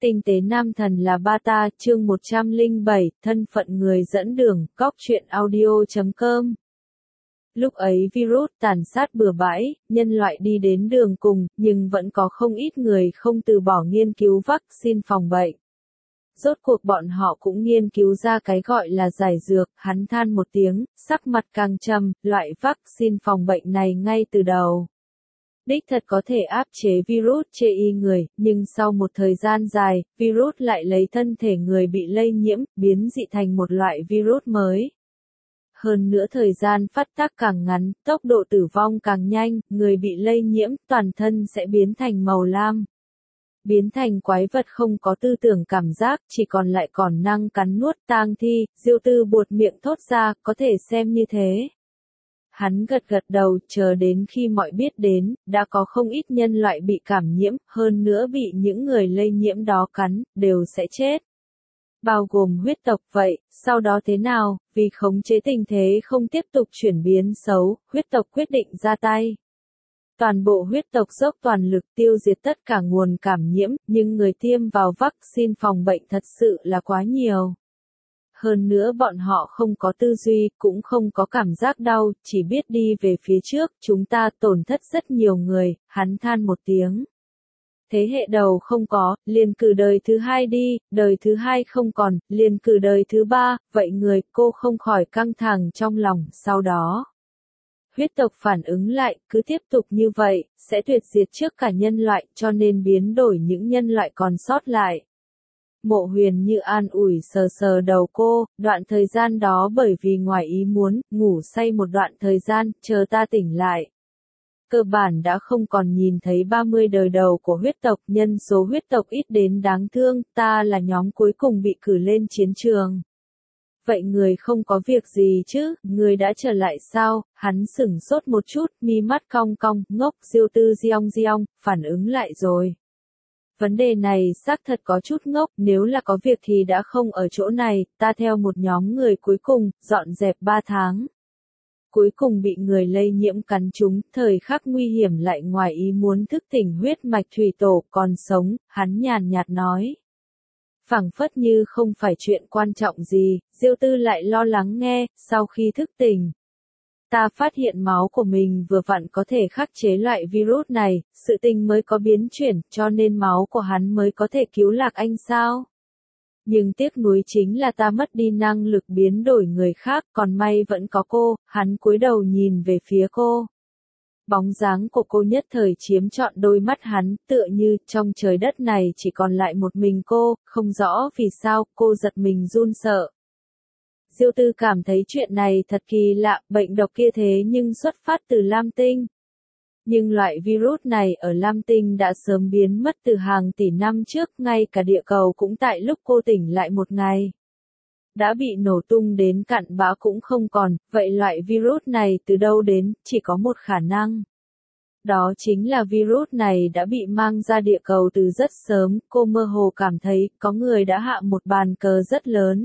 Tinh tế nam thần là ba ta, chương 107, thân phận người dẫn đường, góc truyện audio.com. Lúc ấy virus tàn sát bừa bãi, nhân loại đi đến đường cùng, nhưng vẫn có không ít người không từ bỏ nghiên cứu vaccine phòng bệnh. Rốt cuộc bọn họ cũng nghiên cứu ra cái gọi là giải dược, hắn than một tiếng, sắc mặt càng trầm, loại vaccine phòng bệnh này ngay từ đầu. Đích thật có thể áp chế virus chê y người, nhưng sau một thời gian dài, virus lại lấy thân thể người bị lây nhiễm, biến dị thành một loại virus mới. Hơn nữa thời gian phát tác càng ngắn, tốc độ tử vong càng nhanh, người bị lây nhiễm, toàn thân sẽ biến thành màu lam. Biến thành quái vật không có tư tưởng cảm giác, chỉ còn lại còn năng cắn nuốt tang thi, Diêu Tư buột miệng thốt ra, có thể xem như thế. Hắn gật gật đầu, chờ đến khi mọi biết đến, đã có không ít nhân loại bị cảm nhiễm, hơn nữa bị những người lây nhiễm đó cắn, đều sẽ chết. Bao gồm huyết tộc vậy, sau đó thế nào, vì khống chế tình thế không tiếp tục chuyển biến xấu, huyết tộc quyết định ra tay. Toàn bộ huyết tộc dốc toàn lực tiêu diệt tất cả nguồn cảm nhiễm, nhưng người tiêm vào vaccine phòng bệnh thật sự là quá nhiều. Hơn nữa bọn họ không có tư duy, cũng không có cảm giác đau, chỉ biết đi về phía trước, chúng ta tổn thất rất nhiều người, hắn than một tiếng. Thế hệ đầu không có, liền cử đời thứ hai đi, đời thứ hai không còn, liền cử đời thứ ba, vậy người, cô không khỏi căng thẳng trong lòng, sau đó. Huyết tộc phản ứng lại, cứ tiếp tục như vậy, sẽ tuyệt diệt trước cả nhân loại, cho nên biến đổi những nhân loại còn sót lại. Mộ Huyền như an ủi sờ sờ đầu cô, đoạn thời gian đó bởi vì ngoài ý muốn, ngủ say một đoạn thời gian, chờ ta tỉnh lại. Cơ bản đã không còn nhìn thấy 30 đời đầu của huyết tộc, nhân số huyết tộc ít đến đáng thương, ta là nhóm cuối cùng bị cử lên chiến trường. Vậy người không có việc gì chứ, người đã trở lại sao, hắn sửng sốt một chút, mi mắt cong cong, ngốc, Diêu Tư giong, phản ứng lại rồi. Vấn đề này xác thật có chút ngốc, nếu là có việc thì đã không ở chỗ này, ta theo một nhóm người cuối cùng, dọn dẹp 3 tháng. Cuối cùng bị người lây nhiễm cắn trúng, thời khắc nguy hiểm lại ngoài ý muốn thức tỉnh huyết mạch thủy tổ còn sống, hắn nhàn nhạt nói. Phảng phất như không phải chuyện quan trọng gì, Diêu Tư lại lo lắng nghe, sau khi thức tỉnh. Ta phát hiện máu của mình vừa vặn có thể khắc chế loại virus này, sự tình mới có biến chuyển, cho nên máu của hắn mới có thể cứu Lạc Anh sao? Nhưng tiếc nuối chính là ta mất đi năng lực biến đổi người khác, còn may vẫn có cô, hắn cúi đầu nhìn về phía cô. Bóng dáng của cô nhất thời chiếm trọn đôi mắt hắn, tựa như trong trời đất này chỉ còn lại một mình cô, không rõ vì sao, cô giật mình run sợ. Diêu Tư cảm thấy chuyện này thật kỳ lạ, bệnh độc kia thế nhưng xuất phát từ Lam Tinh. Nhưng loại virus này ở Lam Tinh đã sớm biến mất từ hàng tỷ năm trước, ngay cả địa cầu cũng tại lúc cô tỉnh lại một ngày. Đã bị nổ tung đến cặn bã cũng không còn, vậy loại virus này từ đâu đến, chỉ có một khả năng. Đó chính là virus này đã bị mang ra địa cầu từ rất sớm, cô mơ hồ cảm thấy có người đã hạ một bàn cờ rất lớn.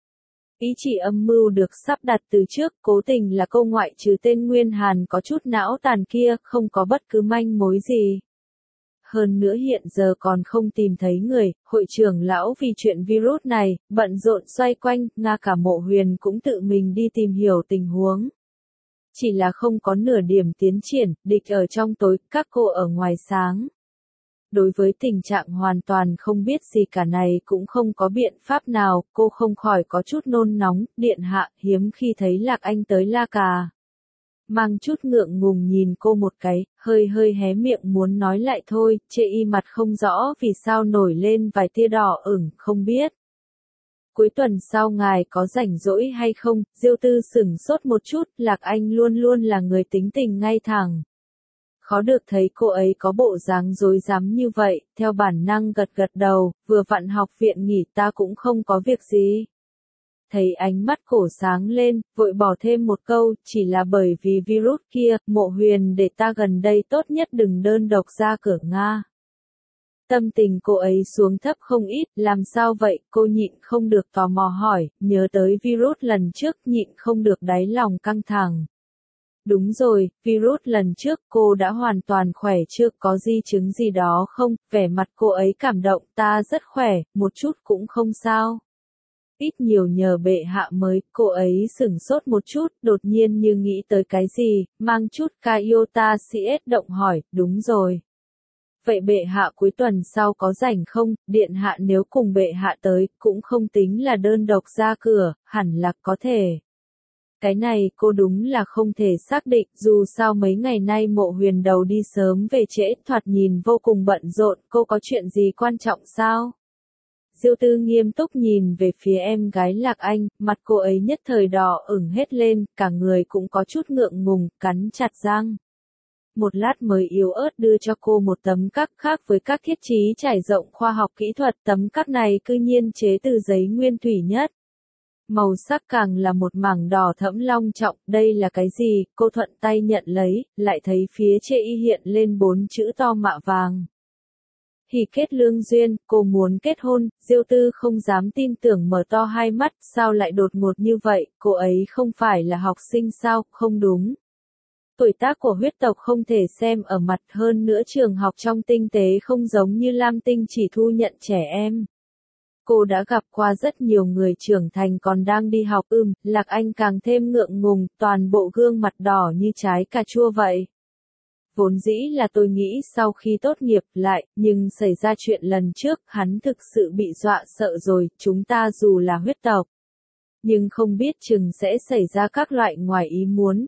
Ý chỉ âm mưu được sắp đặt từ trước, cố tình là cô ngoại trừ tên Nguyên Hàn có chút não tàn kia, không có bất cứ manh mối gì. Hơn nữa hiện giờ còn không tìm thấy người, hội trưởng lão vì chuyện virus này, bận rộn xoay quanh, ngay cả Mộ Huyền cũng tự mình đi tìm hiểu tình huống. Chỉ là không có nửa điểm tiến triển, địch ở trong tối, các cô ở ngoài sáng. Đối với tình trạng hoàn toàn không biết gì cả này cũng không có biện pháp nào, cô không khỏi có chút nôn nóng, điện hạ, hiếm khi thấy Lạc Anh tới La Cà. Mang chút ngượng ngùng nhìn cô một cái, hơi hé miệng muốn nói lại thôi, chê y mặt không rõ vì sao nổi lên vài tia đỏ ửng, không biết. Cuối tuần sau ngài có rảnh rỗi hay không, Diêu Tư sửng sốt một chút, Lạc Anh luôn luôn là người tính tình ngay thẳng. Khó được thấy cô ấy có bộ dáng dối dám như vậy, theo bản năng gật gật đầu, vừa vặn học viện nghỉ ta cũng không có việc gì. Thấy ánh mắt cổ sáng lên, vội bỏ thêm một câu, chỉ là bởi vì virus kia, Mộ Huyền để ta gần đây tốt nhất đừng đơn độc ra cửa Nga. Tâm tình cô ấy xuống thấp không ít, làm sao vậy, cô nhịn không được tò mò hỏi, nhớ tới virus lần trước nhịn không được đáy lòng căng thẳng. Đúng rồi, virus lần trước cô đã hoàn toàn khỏe chưa, có di chứng gì đó không? Vẻ mặt cô ấy cảm động, ta rất khỏe, một chút cũng không sao. Ít nhiều nhờ bệ hạ mới, cô ấy sửng sốt một chút, đột nhiên như nghĩ tới cái gì, mang chút Kaiota CS động hỏi, đúng rồi. Vậy bệ hạ cuối tuần sau có rảnh không, điện hạ nếu cùng bệ hạ tới, cũng không tính là đơn độc ra cửa, hẳn là có thể. Cái này cô đúng là không thể xác định, dù sao mấy ngày nay Mộ Huyền Đầu đi sớm về trễ, thoạt nhìn vô cùng bận rộn, cô có chuyện gì quan trọng sao? Diêu Tư nghiêm túc nhìn về phía em gái Lạc Anh, mặt cô ấy nhất thời đỏ ửng hết lên, cả người cũng có chút ngượng ngùng, cắn chặt răng. Một lát mới yếu ớt đưa cho cô một tấm các khác với các thiết chí trải rộng khoa học kỹ thuật, tấm các này cư nhiên chế từ giấy nguyên thủy nhất. Màu sắc càng là một mảng đỏ thẫm long trọng, đây là cái gì, cô thuận tay nhận lấy, lại thấy phía trên y hiện lên 4 chữ to mạ vàng. Hỷ kết lương duyên, cô muốn kết hôn, Diêu Tư không dám tin tưởng mở to hai mắt, sao lại đột ngột như vậy, cô ấy không phải là học sinh sao, không đúng. Tuổi tác của huyết tộc không thể xem ở mặt, hơn nữa trường học trong tinh tế không giống như Lam Tinh chỉ thu nhận trẻ em. Cô đã gặp qua rất nhiều người trưởng thành còn đang đi học Lạc Anh càng thêm ngượng ngùng, toàn bộ gương mặt đỏ như trái cà chua vậy. Vốn dĩ là tôi nghĩ sau khi tốt nghiệp lại, nhưng xảy ra chuyện lần trước, hắn thực sự bị dọa sợ rồi, chúng ta dù là huyết tộc. Nhưng không biết chừng sẽ xảy ra các loại ngoài ý muốn,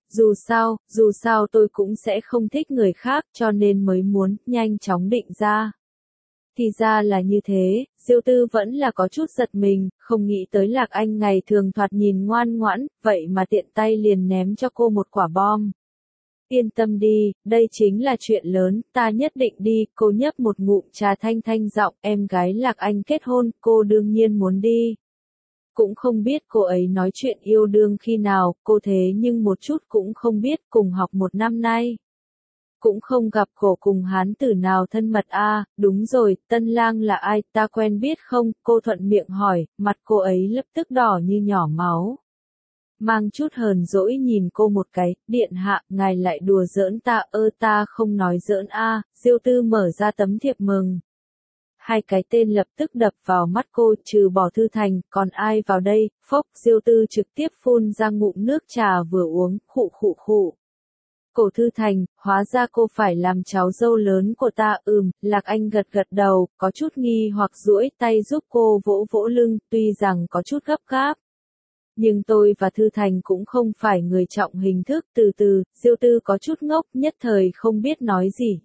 dù sao tôi cũng sẽ không thích người khác cho nên mới muốn nhanh chóng định ra. Thì ra là như thế, Diêu Tư vẫn là có chút giật mình, không nghĩ tới Lạc Anh ngày thường thoạt nhìn ngoan ngoãn, vậy mà tiện tay liền ném cho cô một quả bom. Yên tâm đi, đây chính là chuyện lớn, ta nhất định đi, cô nhấp một ngụm trà thanh thanh giọng, em gái Lạc Anh kết hôn, cô đương nhiên muốn đi. Cũng không biết cô ấy nói chuyện yêu đương khi nào, cô thế nhưng một chút cũng không biết, cùng học một năm nay. Cũng không gặp cổ cùng hán tử nào thân mật đúng rồi, tân lang là ai, ta quen biết không, cô thuận miệng hỏi, mặt cô ấy lập tức đỏ như nhỏ máu. Mang chút hờn dỗi nhìn cô một cái, điện hạ, ngài lại đùa giỡn ta ta không nói giỡn Diêu Tư mở ra tấm thiệp mừng. Hai cái tên lập tức đập vào mắt cô, trừ bỏ Thư Thành, còn ai vào đây, phốc, Diêu Tư trực tiếp phun ra ngụm nước trà vừa uống, khụ khụ khụ. Cổ Thư Thành, hóa ra cô phải làm cháu dâu lớn của ta, Lạc Anh gật gật đầu, có chút nghi hoặc duỗi tay giúp cô vỗ vỗ lưng, tuy rằng có chút gấp gáp. Nhưng tôi và Thư Thành cũng không phải người trọng hình thức, từ từ, Diêu Tư có chút ngốc, nhất thời không biết nói gì,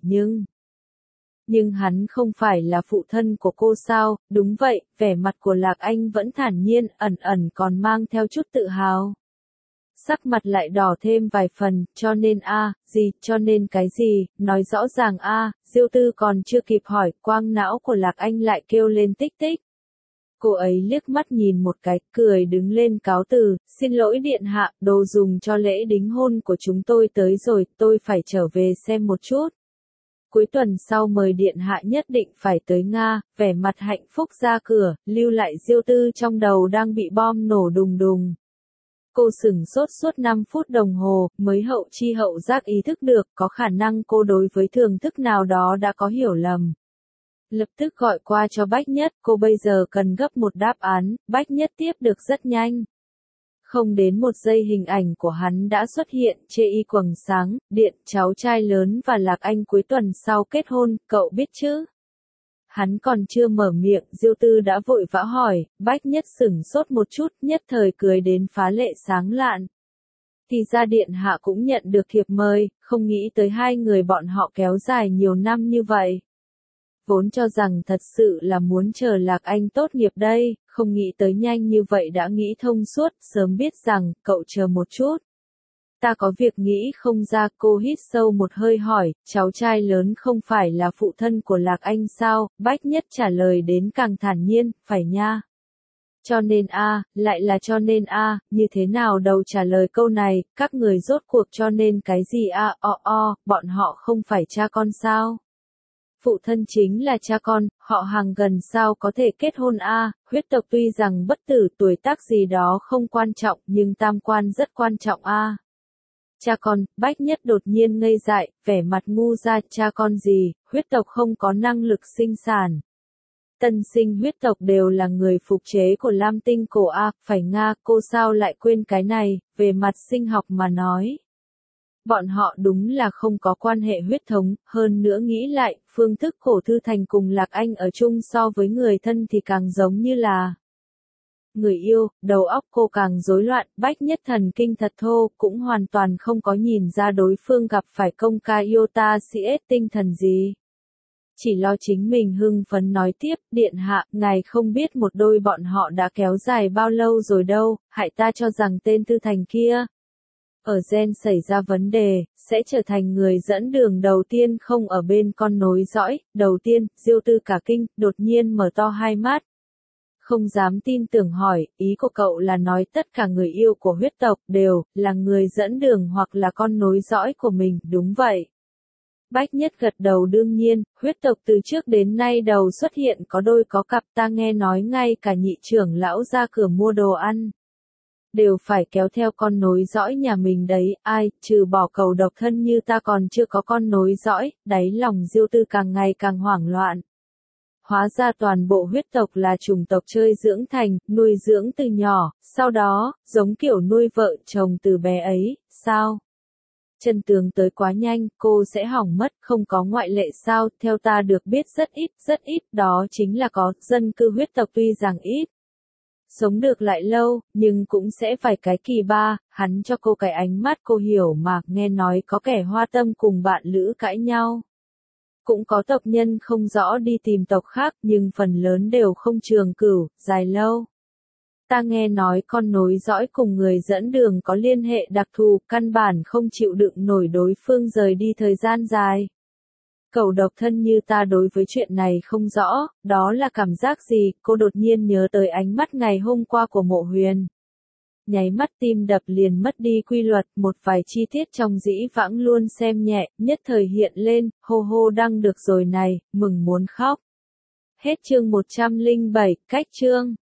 nhưng hắn không phải là phụ thân của cô sao, đúng vậy, vẻ mặt của Lạc Anh vẫn thản nhiên, ẩn ẩn còn mang theo chút tự hào. Sắc mặt lại đỏ thêm vài phần, cho nên cho nên cái gì, nói rõ ràng Diêu Tư còn chưa kịp hỏi, quang não của Lạc Anh lại kêu lên tích tích. Cô ấy liếc mắt nhìn một cái, cười đứng lên cáo từ, xin lỗi điện hạ, đồ dùng cho lễ đính hôn của chúng tôi tới rồi, tôi phải trở về xem một chút. Cuối tuần sau mời điện hạ nhất định phải tới Nga, vẻ mặt hạnh phúc ra cửa, lưu lại Diêu Tư trong đầu đang bị bom nổ đùng đùng. Cô sửng sốt suốt 5 phút đồng hồ, mới hậu chi hậu giác ý thức được, có khả năng cô đối với thưởng thức nào đó đã có hiểu lầm. Lập tức gọi qua cho Bách Nhất, cô bây giờ cần gấp một đáp án, Bách Nhất tiếp được rất nhanh. Không đến một giây hình ảnh của hắn đã xuất hiện, chê y quầng sáng, điện, cháu trai lớn và Lạc Anh cuối tuần sau kết hôn, cậu biết chứ? Hắn còn chưa mở miệng, Diêu Tư đã vội vã hỏi, Bách Nhất sửng sốt một chút, nhất thời cười đến phá lệ sáng lạn. Thì ra điện hạ cũng nhận được thiệp mời, không nghĩ tới hai người bọn họ kéo dài nhiều năm như vậy. Vốn cho rằng thật sự là muốn chờ Lạc Anh tốt nghiệp đây, không nghĩ tới nhanh như vậy đã nghĩ thông suốt, sớm biết rằng, cậu chờ một chút. Ta có việc nghĩ không ra, cô hít sâu một hơi hỏi, cháu trai lớn không phải là phụ thân của Lạc Anh sao, Bách Nhất trả lời đến càng thản nhiên, phải nha. Cho nên lại là cho nên như thế nào đầu trả lời câu này, các người rốt cuộc cho nên cái gì bọn họ không phải cha con sao? Phụ thân chính là cha con, họ hàng gần sao có thể kết hôn huyết tộc tuy rằng bất tử tuổi tác gì đó không quan trọng nhưng tam quan rất quan trọng Cha con, Bách Nhất đột nhiên ngây dại, vẻ mặt ngu ra, cha con gì, huyết tộc không có năng lực sinh sản. Tân sinh huyết tộc đều là người phục chế của Lam Tinh cổ A, phải Nga, cô sao lại quên cái này, về mặt sinh học mà nói. Bọn họ đúng là không có quan hệ huyết thống, hơn nữa nghĩ lại, phương thức cổ thư thành cùng Lạc Anh ở chung so với người thân thì càng giống như là người yêu, đầu óc cô càng rối loạn, Bách Nhất thần kinh thật thô, cũng hoàn toàn không có nhìn ra đối phương gặp phải công ca iota CS tinh thần gì. Chỉ lo chính mình hưng phấn nói tiếp, điện hạ, ngài không biết một đôi bọn họ đã kéo dài bao lâu rồi đâu, hại ta cho rằng tên Tư Thành kia ở gen xảy ra vấn đề, sẽ trở thành người dẫn đường đầu tiên không ở bên con nối dõi. Đầu tiên, Diêu Tư cả kinh, đột nhiên mở to hai mắt. Không dám tin tưởng hỏi, ý của cậu là nói tất cả người yêu của huyết tộc đều là người dẫn đường hoặc là con nối dõi của mình, đúng vậy. Bách Nhất gật đầu đương nhiên, huyết tộc từ trước đến nay đầu xuất hiện có đôi có cặp, ta nghe nói ngay cả nhị trưởng lão ra cửa mua đồ ăn đều phải kéo theo con nối dõi nhà mình đấy, ai, trừ bỏ cầu độc thân như ta còn chưa có con nối dõi, đáy lòng Diêu Tư càng ngày càng hoảng loạn. Hóa ra toàn bộ huyết tộc là chủng tộc chơi dưỡng thành, nuôi dưỡng từ nhỏ, sau đó, giống kiểu nuôi vợ chồng từ bé ấy, sao? Chân tướng tới quá nhanh, cô sẽ hỏng mất, không có ngoại lệ sao, theo ta được biết rất ít, đó chính là có, dân cư huyết tộc tuy rằng ít. Sống được lại lâu, nhưng cũng sẽ phải cái kỳ ba, hắn cho cô cái ánh mắt cô hiểu mà, nghe nói có kẻ hoa tâm cùng bạn lữ cãi nhau. Cũng có tộc nhân không rõ đi tìm tộc khác, nhưng phần lớn đều không trường cửu, dài lâu. Ta nghe nói con nối dõi cùng người dẫn đường có liên hệ đặc thù, căn bản không chịu đựng nổi đối phương rời đi thời gian dài. Cậu độc thân như ta đối với chuyện này không rõ, đó là cảm giác gì, cô đột nhiên nhớ tới ánh mắt ngày hôm qua của Mộ Huyền. Nháy mắt tim đập liền mất đi quy luật, một vài chi tiết trong dĩ vãng luôn xem nhẹ, nhất thời hiện lên, hô hô đăng được rồi này, mừng muốn khóc. Hết chương 107, cách chương.